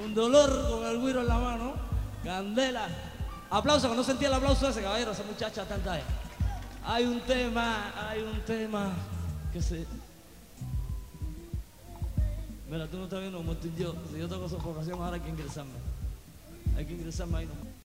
con dolor, con el güiro en la mano. Candela. Aplauso, que no sentía el aplauso ese, caballero, esa muchacha tanta ahí. Hay un tema que se... Mira, tú no estás viendo cómo estoy yo. Si yo tengo sofocación, ahora hay que ingresarme. Hay que ingresarme ahí nomás.